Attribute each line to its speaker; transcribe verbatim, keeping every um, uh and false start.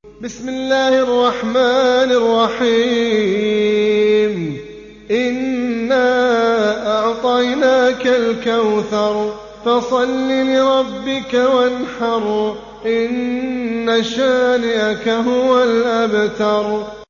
Speaker 1: بسم الله الرحمن الرحيم إنا أعطيناك الكوثر فصل لربك وانحر إن شانئك هو الأبتر